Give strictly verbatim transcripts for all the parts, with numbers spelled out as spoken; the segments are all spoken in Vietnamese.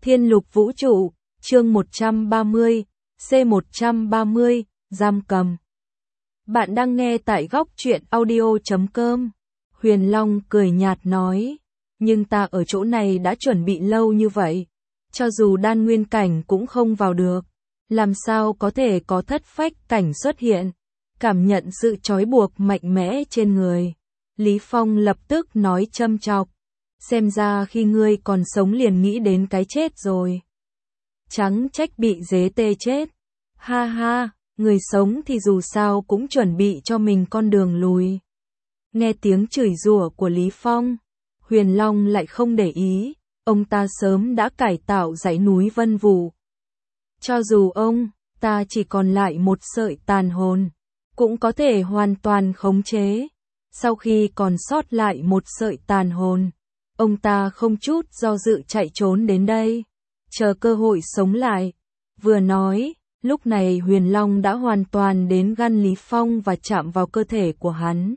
Thiên lục vũ trụ, chương một trăm ba mươi, C một trăm ba mươi, giam cầm. Bạn đang nghe tại góc truyện audio chấm com. Huyền Long cười nhạt nói, nhưng ta ở chỗ này đã chuẩn bị lâu như vậy, cho dù đan nguyên cảnh cũng không vào được, làm sao có thể có thất phách cảnh xuất hiện. Cảm nhận sự trói buộc mạnh mẽ trên người, Lý Phong lập tức nói châm chọc, xem ra khi ngươi còn sống liền nghĩ đến cái chết rồi. Trắng trách bị dế tê chết. Ha ha, người sống thì dù sao cũng chuẩn bị cho mình con đường lùi. Nghe tiếng chửi rủa của Lý Phong, Huyền Long lại không để ý, ông ta sớm đã cải tạo dãy núi Vân Vũ. Cho dù ông ta chỉ còn lại một sợi tàn hồn, cũng có thể hoàn toàn khống chế. Sau khi còn sót lại một sợi tàn hồn, ông ta không chút do dự chạy trốn đến đây, chờ cơ hội sống lại. Vừa nói, lúc này Huyền Long đã hoàn toàn đến gan Lý Phong và chạm vào cơ thể của hắn.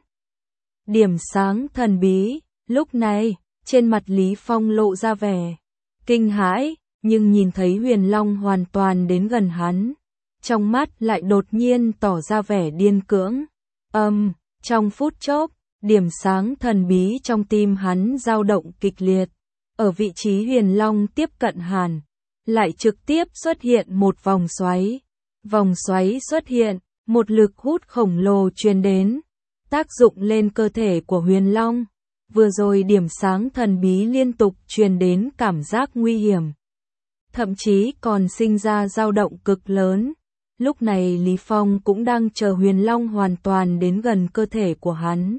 Điểm sáng thần bí, lúc này, trên mặt Lý Phong lộ ra vẻ kinh hãi, nhưng nhìn thấy Huyền Long hoàn toàn đến gần hắn, trong mắt lại đột nhiên tỏ ra vẻ điên cưỡng. Âm, um, trong phút chốc, điểm sáng thần bí trong tim hắn dao động kịch liệt. Ở vị trí Huyền Long tiếp cận hàn, lại trực tiếp xuất hiện một vòng xoáy. Vòng xoáy xuất hiện, một lực hút khổng lồ truyền đến, tác dụng lên cơ thể của Huyền Long. Vừa rồi điểm sáng thần bí liên tục truyền đến cảm giác nguy hiểm, thậm chí còn sinh ra dao động cực lớn. Lúc này Lý Phong cũng đang chờ Huyền Long hoàn toàn đến gần cơ thể của hắn.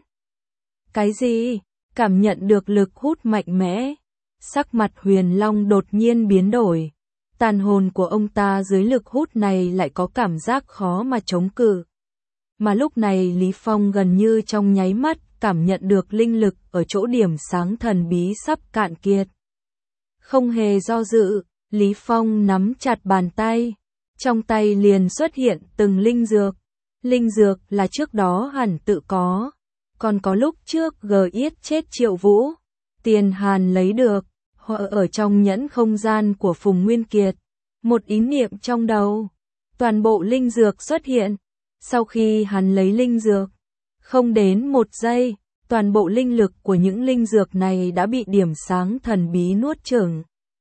Cái gì? Cảm nhận được lực hút mạnh mẽ, sắc mặt Huyền Long đột nhiên biến đổi. Tàn hồn của ông ta dưới lực hút này lại có cảm giác khó mà chống cự. Mà lúc này Lý Phong gần như trong nháy mắt cảm nhận được linh lực ở chỗ điểm sáng thần bí sắp cạn kiệt. Không hề do dự, Lý Phong nắm chặt bàn tay, trong tay liền xuất hiện từng linh dược. Linh dược là trước đó hẳn tự có, còn có lúc trước gờ yết chết Triệu Vũ, Tiền Hàn lấy được, họ ở trong nhẫn không gian của Phùng Nguyên Kiệt. Một ý niệm trong đầu, toàn bộ linh dược xuất hiện. Sau khi hắn lấy linh dược, không đến một giây, toàn bộ linh lực của những linh dược này đã bị điểm sáng thần bí nuốt chửng.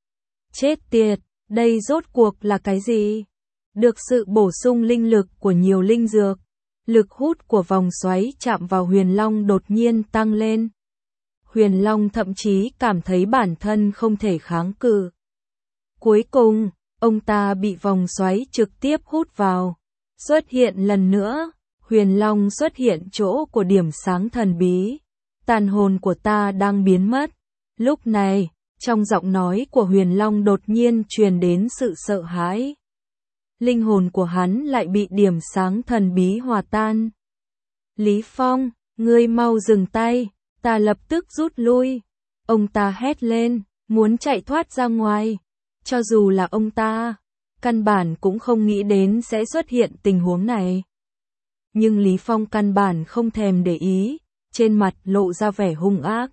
Chết tiệt, đây rốt cuộc là cái gì? Được sự bổ sung linh lực của nhiều linh dược, lực hút của vòng xoáy chạm vào Huyền Long đột nhiên tăng lên. Huyền Long thậm chí cảm thấy bản thân không thể kháng cự. Cuối cùng, ông ta bị vòng xoáy trực tiếp hút vào. Xuất hiện lần nữa, Huyền Long xuất hiện chỗ của điểm sáng thần bí. Tàn hồn của ta đang biến mất. Lúc này, trong giọng nói của Huyền Long đột nhiên truyền đến sự sợ hãi. Linh hồn của hắn lại bị điểm sáng thần bí hòa tan. Lý Phong, ngươi mau dừng tay, ta lập tức rút lui. Ông ta hét lên, muốn chạy thoát ra ngoài. Cho dù là ông ta, căn bản cũng không nghĩ đến sẽ xuất hiện tình huống này. Nhưng Lý Phong căn bản không thèm để ý, trên mặt lộ ra vẻ hung ác.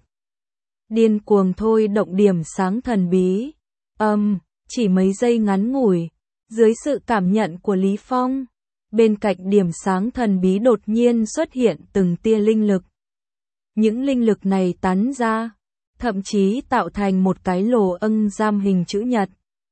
Điên cuồng thôi động điểm sáng thần bí. Âm, um, chỉ mấy giây ngắn ngủi, dưới sự cảm nhận của Lý Phong, bên cạnh điểm sáng thần bí đột nhiên xuất hiện từng tia linh lực. Những linh lực này tán ra, thậm chí tạo thành một cái lồ ân giam hình chữ nhật.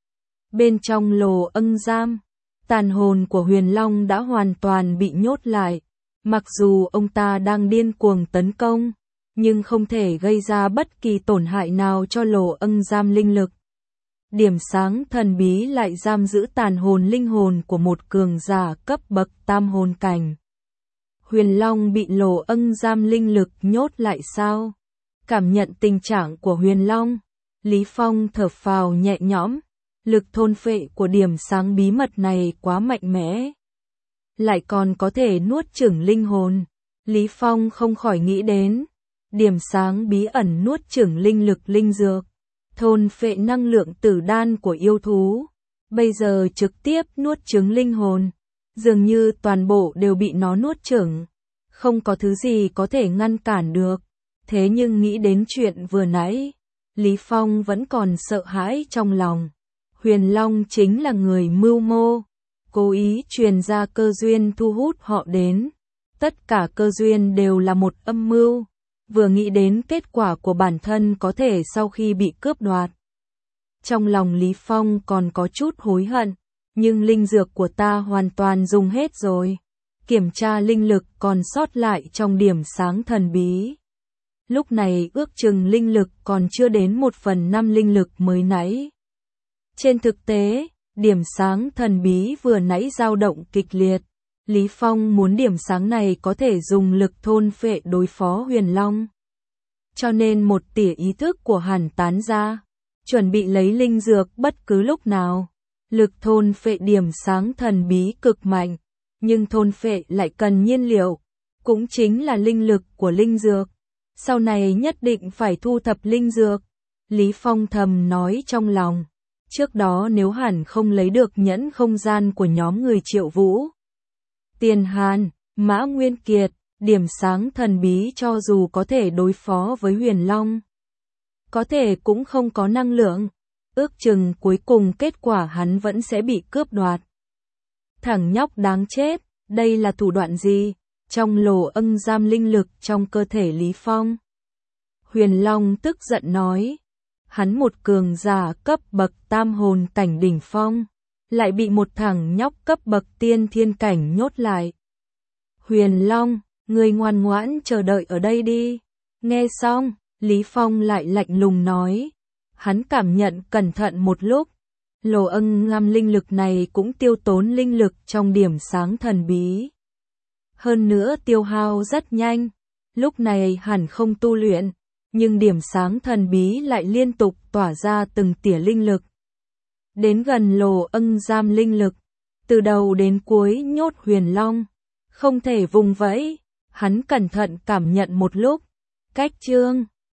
Bên trong lồ ân giam, tàn hồn của Huyền Long đã hoàn toàn bị nhốt lại. Mặc dù ông ta đang điên cuồng tấn công, nhưng không thể gây ra bất kỳ tổn hại nào cho lồ ân giam linh lực. Điểm sáng thần bí lại giam giữ tàn hồn linh hồn của một cường giả cấp bậc tam hồn cảnh. Huyền Long bị lồ ân giam linh lực nhốt lại sao? Cảm nhận tình trạng của Huyền Long, Lý Phong thở phào nhẹ nhõm. Lực thôn phệ của điểm sáng bí mật này quá mạnh mẽ, lại còn có thể nuốt chửng linh hồn. Lý Phong không khỏi nghĩ đến, điểm sáng bí ẩn nuốt chửng linh lực linh dược, thôn phệ năng lượng tử đan của yêu thú, bây giờ trực tiếp nuốt chửng linh hồn, dường như toàn bộ đều bị nó nuốt chửng, không có thứ gì có thể ngăn cản được. Thế nhưng nghĩ đến chuyện vừa nãy, Lý Phong vẫn còn sợ hãi trong lòng. Huyền Long chính là người mưu mô, cố ý truyền ra cơ duyên thu hút họ đến. Tất cả cơ duyên đều là một âm mưu, vừa nghĩ đến kết quả của bản thân có thể sau khi bị cướp đoạt. Trong lòng Lý Phong còn có chút hối hận, nhưng linh dược của ta hoàn toàn dùng hết rồi. Kiểm tra linh lực còn sót lại trong điểm sáng thần bí. Lúc này ước chừng linh lực còn chưa đến một phần năm linh lực mới nãy. Trên thực tế, điểm sáng thần bí vừa nãy dao động kịch liệt. Lý Phong muốn điểm sáng này có thể dùng lực thôn phệ đối phó Huyền Long. Cho nên một tỉa ý thức của hắn tán ra, chuẩn bị lấy linh dược bất cứ lúc nào. Lực thôn phệ điểm sáng thần bí cực mạnh, nhưng thôn phệ lại cần nhiên liệu, cũng chính là linh lực của linh dược. Sau này nhất định phải thu thập linh dược. Lý Phong thầm nói trong lòng. Trước đó nếu hẳn không lấy được nhẫn không gian của nhóm người Triệu Vũ, Tiền Hàn, Mã Nguyên Kiệt, điểm sáng thần bí cho dù có thể đối phó với Huyền Long, có thể cũng không có năng lượng. Ước chừng cuối cùng kết quả hắn vẫn sẽ bị cướp đoạt. Thằng nhóc đáng chết, đây là thủ đoạn gì? Trong lỗ ân giam linh lực trong cơ thể Lý Phong. Huyền Long tức giận nói. Hắn một cường giả cấp bậc tam hồn cảnh đỉnh phong, lại bị một thằng nhóc cấp bậc tiên thiên cảnh nhốt lại. Huyền Long, ngươi ngoan ngoãn chờ đợi ở đây đi. Nghe xong, Lý Phong lại lạnh lùng nói. Hắn cảm nhận cẩn thận một lúc. Lỗ ân ngam linh lực này cũng tiêu tốn linh lực trong điểm sáng thần bí. Hơn nữa tiêu hao rất nhanh. Lúc này hẳn không tu luyện, nhưng điểm sáng thần bí lại liên tục tỏa ra từng tỉa linh lực. Đến gần lỗ ân giam linh lực, từ đầu đến cuối nhốt Huyền Long, không thể vùng vẫy. Hắn cẩn thận cảm nhận một lúc. Cách chương